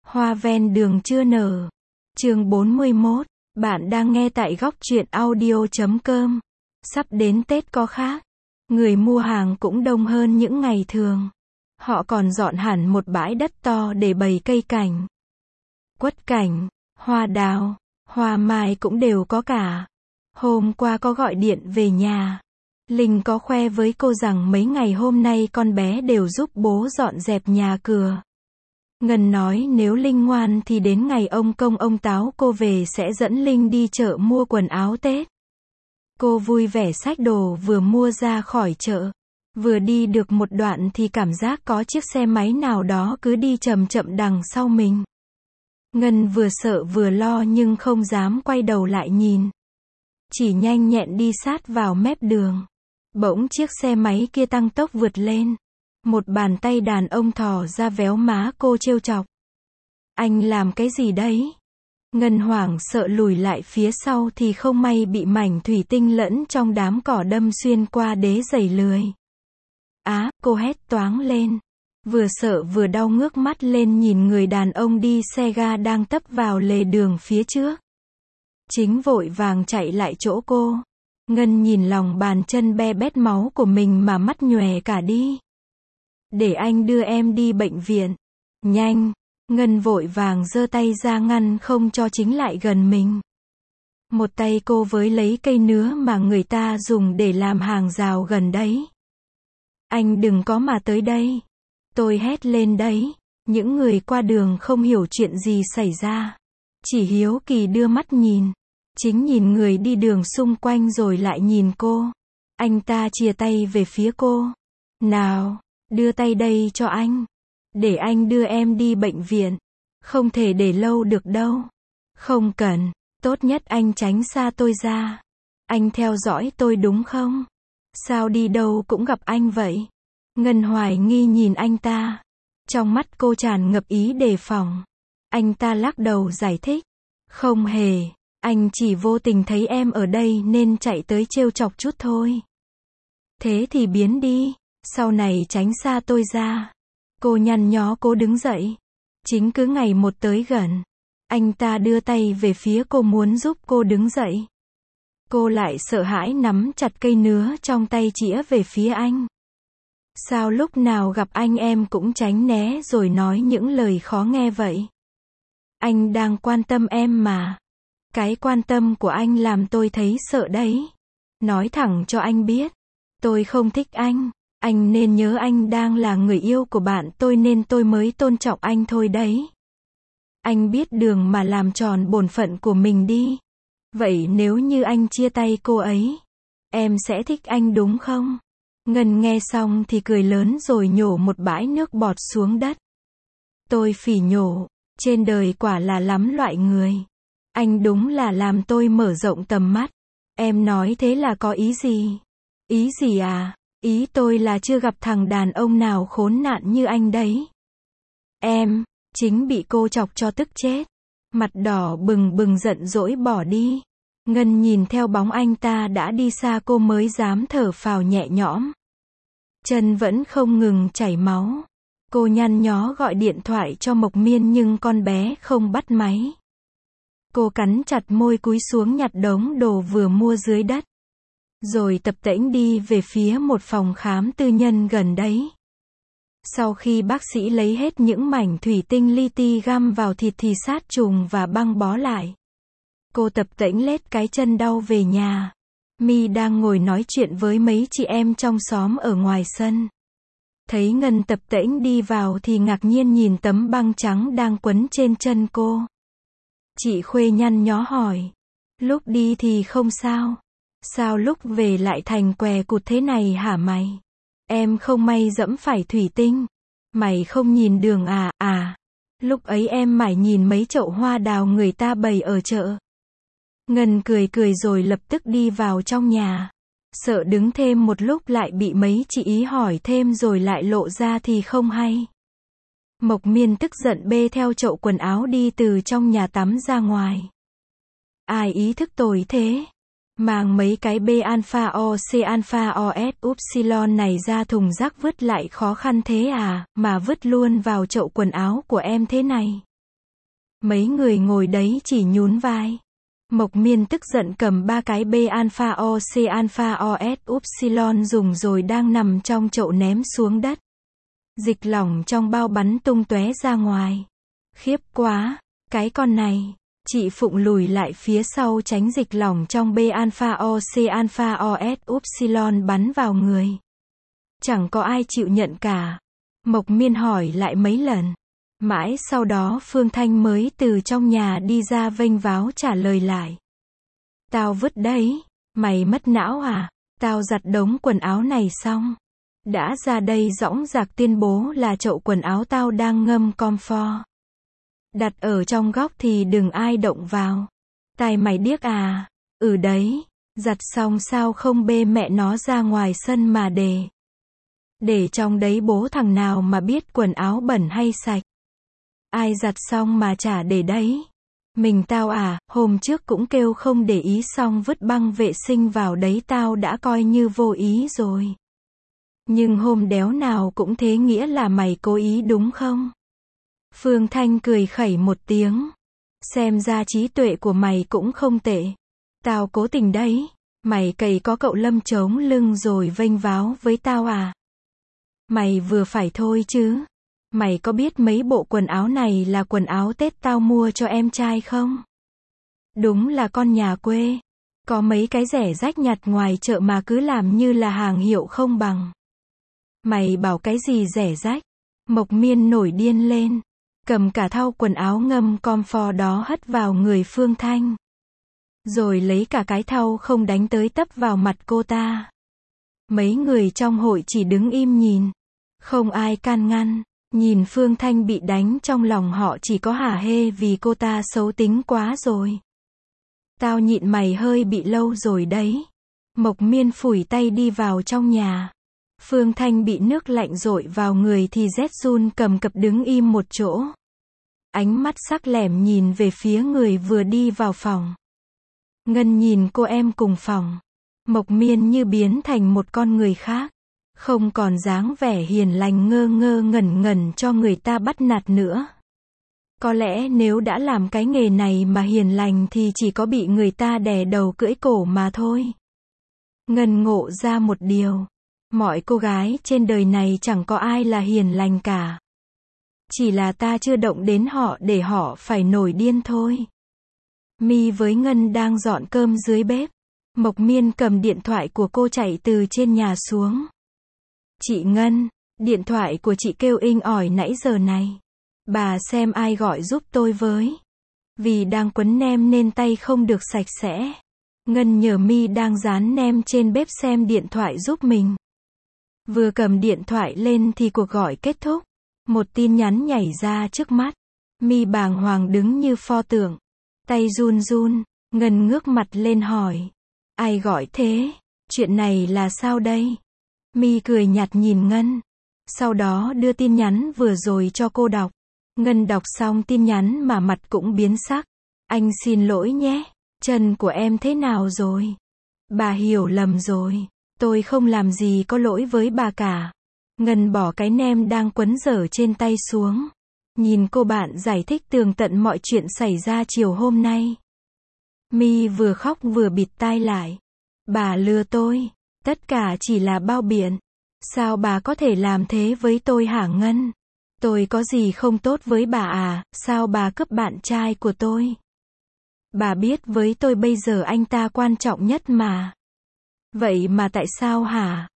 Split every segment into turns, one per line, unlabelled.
Hoa ven đường chưa nở. Chương 41. Bạn đang nghe tại góc truyện audio.com. Sắp đến Tết có khác. Người mua hàng cũng đông hơn những ngày thường. Họ còn dọn hẳn một bãi đất to để bày cây cảnh. Quất cảnh, hoa đào, hoa mai cũng đều có cả. Hôm qua có gọi điện về nhà. Linh có khoe với cô rằng mấy ngày hôm nay con bé đều giúp bố dọn dẹp nhà cửa. Ngân nói nếu Linh ngoan thì đến ngày ông Công ông Táo cô về sẽ dẫn Linh đi chợ mua quần áo Tết. Cô vui vẻ xách đồ vừa mua ra khỏi chợ. Vừa đi được một đoạn thì cảm giác có chiếc xe máy nào đó cứ đi chậm chậm đằng sau mình. Ngân vừa sợ vừa lo nhưng không dám quay đầu lại nhìn. Chỉ nhanh nhẹn đi sát vào mép đường. Bỗng chiếc xe máy kia tăng tốc vượt lên. Một bàn tay đàn ông thò ra véo má cô trêu chọc. Anh làm cái gì đấy? Ngân hoảng sợ lùi lại phía sau thì không may bị mảnh thủy tinh lẫn trong đám cỏ đâm xuyên qua đế giày lười. Á, cô hét toáng lên. Vừa sợ vừa đau ngước mắt lên nhìn người đàn ông đi xe ga đang tấp vào lề đường phía trước. Chính vội vàng chạy lại chỗ cô. Ngân nhìn lòng bàn chân be bét máu của mình mà mắt nhòe cả đi. Để anh đưa em đi bệnh viện. Nhanh. Ngân vội vàng giơ tay ra ngăn không cho Chính lại gần mình. Một tay cô với lấy cây nứa mà người ta dùng để làm hàng rào gần đấy. Anh đừng có mà tới đây. Tôi hét lên đấy. Những người qua đường không hiểu chuyện gì xảy ra. Chỉ hiếu kỳ đưa mắt nhìn. Chính nhìn người đi đường xung quanh rồi lại nhìn cô. Anh ta chìa tay về phía cô. Nào, đưa tay đây cho anh. Để anh đưa em đi bệnh viện. Không thể để lâu được đâu. Không cần, tốt nhất anh tránh xa tôi ra. Anh theo dõi tôi đúng không? Sao đi đâu cũng gặp anh vậy? Ngân hoài nghi nhìn anh ta. Trong mắt cô tràn ngập ý đề phòng. Anh ta lắc đầu giải thích. Không hề, anh chỉ vô tình thấy em ở đây nên chạy tới trêu chọc chút thôi. Thế thì biến đi, sau này tránh xa tôi ra. Cô nhăn nhó cố đứng dậy. Chính cứ ngày một tới gần. Anh ta đưa tay về phía cô muốn giúp cô đứng dậy. Cô lại sợ hãi nắm chặt cây nứa trong tay chĩa về phía anh. Sao lúc nào gặp anh em cũng tránh né rồi nói những lời khó nghe vậy? Anh đang quan tâm em mà. Cái quan tâm của anh làm tôi thấy sợ đấy. Nói thẳng cho anh biết. Tôi không thích anh. Anh nên nhớ anh đang là người yêu của bạn tôi nên tôi mới tôn trọng anh thôi đấy. Anh biết đường mà làm tròn bổn phận của mình đi. Vậy nếu như anh chia tay cô ấy, em sẽ thích anh đúng không? Ngân nghe xong thì cười lớn rồi nhổ một bãi nước bọt xuống đất. Tôi phỉ nhổ, trên đời quả là lắm loại người. Anh đúng là làm tôi mở rộng tầm mắt. Em nói thế là có ý gì? Ý gì à? Ý tôi là chưa gặp thằng đàn ông nào khốn nạn như anh đấy. Em, Chính bị cô chọc cho tức chết. Mặt đỏ bừng bừng giận dỗi bỏ đi. Ngân nhìn theo bóng anh ta đã đi xa cô mới dám thở phào nhẹ nhõm. Chân vẫn không ngừng chảy máu. Cô nhăn nhó gọi điện thoại cho Mộc Miên nhưng con bé không bắt máy. Cô cắn chặt môi cúi xuống nhặt đống đồ vừa mua dưới đất. Rồi tập tễnh đi về phía một phòng khám tư nhân gần đấy. Sau khi bác sĩ lấy hết những mảnh thủy tinh li ti găm vào thịt thì sát trùng và băng bó lại. Cô tập tễnh lết cái chân đau về nhà. My đang ngồi nói chuyện với mấy chị em trong xóm ở ngoài sân. Thấy Ngân tập tễnh đi vào thì ngạc nhiên nhìn tấm băng trắng đang quấn trên chân cô. Chị Khuê nhăn nhó hỏi. Lúc đi thì không sao. Sao lúc về lại thành què cụt thế này hả mày? Em không may dẫm phải thủy tinh. Mày không nhìn đường à? Lúc ấy em mải nhìn mấy chậu hoa đào người ta bày ở chợ. Ngân cười cười rồi lập tức đi vào trong nhà. Sợ đứng thêm một lúc lại bị mấy chị ý hỏi thêm rồi lại lộ ra thì không hay. Mộc Miên tức giận bê theo chậu quần áo đi từ trong nhà tắm ra ngoài. Ai ý thức tồi thế? Mang mấy cái B alpha O C alpha O S upsilon này ra thùng rác vứt lại khó khăn thế à, mà vứt luôn vào chậu quần áo của em thế này. Mấy người ngồi đấy chỉ nhún vai. Mộc Miên tức giận cầm 3 cái B alpha O C alpha O S upsilon dùng rồi đang nằm trong chậu ném xuống đất. Dịch lỏng trong bao bắn tung tóe ra ngoài. Khiếp quá, cái con này. Chị Phụng lùi lại phía sau tránh dịch lỏng trong B alpha O C alpha O S upsilon bắn vào người. Chẳng có ai chịu nhận cả. Mộc Miên hỏi lại mấy lần. Mãi sau đó Phương Thanh mới từ trong nhà đi ra vênh váo trả lời lại. Tao vứt đấy. Mày mất não à? Tao giặt đống quần áo này xong. Đã ra đây dõng dạc tuyên bố là chậu quần áo tao đang ngâm comfort. Đặt ở trong góc thì đừng ai động vào. Tai mày điếc à? Ừ đấy. Giặt xong sao không bê mẹ nó ra ngoài sân mà để trong đấy bố thằng nào mà biết quần áo bẩn hay sạch. Ai giặt xong mà chả để đấy. Mình tao à, hôm trước cũng kêu không để ý xong vứt băng vệ sinh vào đấy tao đã coi như vô ý rồi. Nhưng hôm đéo nào cũng thế nghĩa là mày cố ý đúng không? Phương Thanh cười khẩy một tiếng. Xem ra trí tuệ của mày cũng không tệ. Tao cố tình đấy. Mày cày có cậu Lâm chống lưng rồi vênh váo với tao à? Mày vừa phải thôi chứ. Mày có biết mấy bộ quần áo này là quần áo Tết tao mua cho em trai không? Đúng là con nhà quê. Có mấy cái rẻ rách nhặt ngoài chợ mà cứ làm như là hàng hiệu không bằng. Mày bảo cái gì rẻ rách? Mộc Miên nổi điên lên. Cầm cả thau quần áo ngâm comfort đó hất vào người Phương Thanh. Rồi lấy cả cái thau không đánh tới tấp vào mặt cô ta. Mấy người trong hội chỉ đứng im nhìn. Không ai can ngăn. Nhìn Phương Thanh bị đánh trong lòng họ chỉ có hả hê vì cô ta xấu tính quá rồi. Tao nhịn mày hơi bị lâu rồi đấy. Mộc Miên phủi tay đi vào trong nhà. Phương Thanh bị nước lạnh dội vào người thì rét run cầm cập đứng im một chỗ. Ánh mắt sắc lẻm nhìn về phía người vừa đi vào phòng. Ngân nhìn cô em cùng phòng. Mộc Miên như biến thành một con người khác. Không còn dáng vẻ hiền lành ngơ ngơ ngẩn ngẩn cho người ta bắt nạt nữa. Có lẽ nếu đã làm cái nghề này mà hiền lành thì chỉ có bị người ta đè đầu cưỡi cổ mà thôi. Ngân ngộ ra một điều. Mọi cô gái trên đời này chẳng có ai là hiền lành cả. Chỉ là ta chưa động đến họ để họ phải nổi điên thôi. My với Ngân đang dọn cơm dưới bếp. Mộc Miên cầm điện thoại của cô chạy từ trên nhà xuống. Chị Ngân, điện thoại của chị kêu inh ỏi nãy giờ này. Bà xem ai gọi giúp tôi với. Vì đang quấn nem nên tay không được sạch sẽ. Ngân nhờ My đang dán nem trên bếp xem điện thoại giúp mình. Vừa cầm điện thoại lên thì cuộc gọi kết thúc. Một tin nhắn nhảy ra trước mắt. My bàng hoàng đứng như pho tượng. Tay run run, Ngân ngước mặt lên hỏi. Ai gọi thế? Chuyện này là sao đây? My cười nhạt nhìn Ngân. Sau đó đưa tin nhắn vừa rồi cho cô đọc. Ngân đọc xong tin nhắn mà mặt cũng biến sắc. Anh xin lỗi nhé. Chân của em thế nào rồi? Bà hiểu lầm rồi. Tôi không làm gì có lỗi với bà cả. Ngân bỏ cái nem đang quấn dở trên tay xuống. Nhìn cô bạn giải thích tường tận mọi chuyện xảy ra chiều hôm nay. My vừa khóc vừa bịt tai lại. Bà lừa tôi. Tất cả chỉ là bao biện. Sao bà có thể làm thế với tôi hả Ngân? Tôi có gì không tốt với bà à? Sao bà cướp bạn trai của tôi? Bà biết với tôi bây giờ anh ta quan trọng nhất mà. Vậy mà tại sao hả?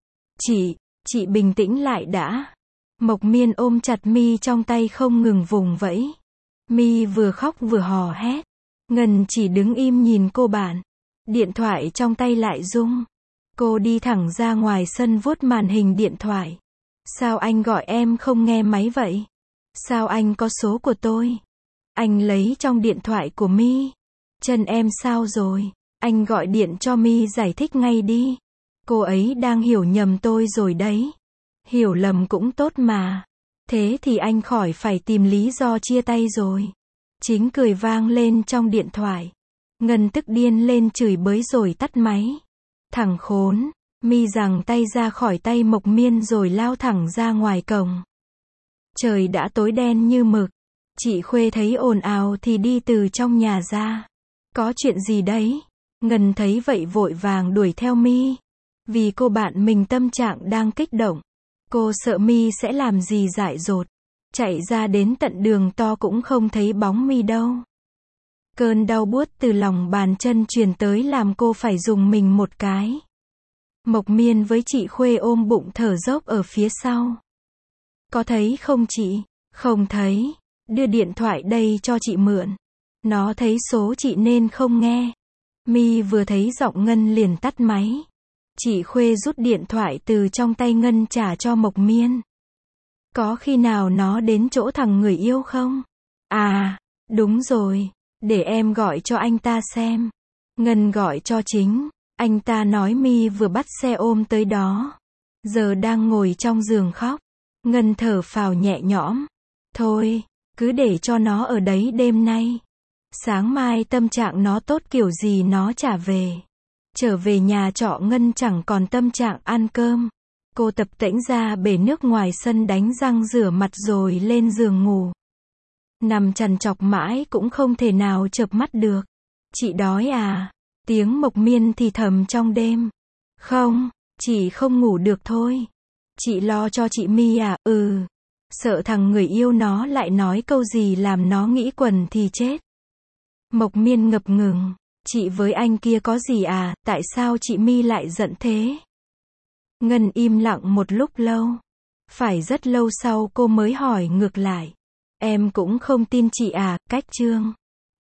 Chị bình tĩnh lại đã. Mộc Miên ôm chặt My trong tay không ngừng vùng vẫy. My vừa khóc vừa hò hét. Ngân chỉ đứng im nhìn cô bạn. Điện thoại trong tay lại rung. Cô đi thẳng ra ngoài sân vuốt màn hình điện thoại. Sao anh gọi em không nghe máy vậy? Sao anh có số của tôi? Anh lấy trong điện thoại của My. Chân em sao rồi? Anh gọi điện cho My giải thích ngay đi. Cô ấy đang hiểu nhầm tôi rồi đấy. Hiểu lầm cũng tốt mà. Thế thì anh khỏi phải tìm lý do chia tay rồi. Chính cười vang lên trong điện thoại. Ngân tức điên lên chửi bới rồi tắt máy. Thằng khốn. My giằng tay ra khỏi tay Mộc Miên rồi lao thẳng ra ngoài cổng. Trời đã tối đen như mực. Chị Khuê thấy ồn ào thì đi từ trong nhà ra. Có chuyện gì đấy? Ngân thấy vậy vội vàng đuổi theo My. Vì cô bạn mình tâm trạng đang kích động. Cô sợ My sẽ làm gì dại dột. Chạy ra đến tận đường to cũng không thấy bóng My đâu. Cơn đau buốt từ lòng bàn chân truyền tới làm cô phải dùng mình một cái. Mộc Miên với chị Khuê ôm bụng thở dốc ở phía sau. Có thấy không chị? Không thấy. Đưa điện thoại đây cho chị mượn. Nó thấy số chị nên không nghe. My vừa thấy giọng Ngân liền tắt máy. Chị Khuê rút điện thoại từ trong tay Ngân trả cho Mộc Miên. Có khi nào nó đến chỗ thằng người yêu không? À, đúng rồi. Để em gọi cho anh ta xem. Ngân gọi cho Chính. Anh ta nói My vừa bắt xe ôm tới đó. Giờ đang ngồi trong giường khóc. Ngân thở phào nhẹ nhõm. Thôi, cứ để cho nó ở đấy đêm nay. Sáng mai tâm trạng nó tốt kiểu gì nó trả về. Trở về nhà trọ Ngân chẳng còn tâm trạng ăn cơm. Cô tập tễnh ra bể nước ngoài sân đánh răng rửa mặt rồi lên giường ngủ. Nằm trằn trọc mãi cũng không thể nào chợp mắt được. Chị đói à? Tiếng Mộc Miên thì thầm trong đêm. Không, chị không ngủ được thôi. Chị lo cho chị My à? Sợ thằng người yêu nó lại nói câu gì làm nó nghĩ quần thì chết. Mộc Miên ngập ngừng. Chị với anh kia có gì à? Tại sao chị My lại giận thế? Ngân im lặng một lúc lâu. Phải rất lâu sau cô mới hỏi ngược lại. Em cũng không tin chị à? Cách Trương.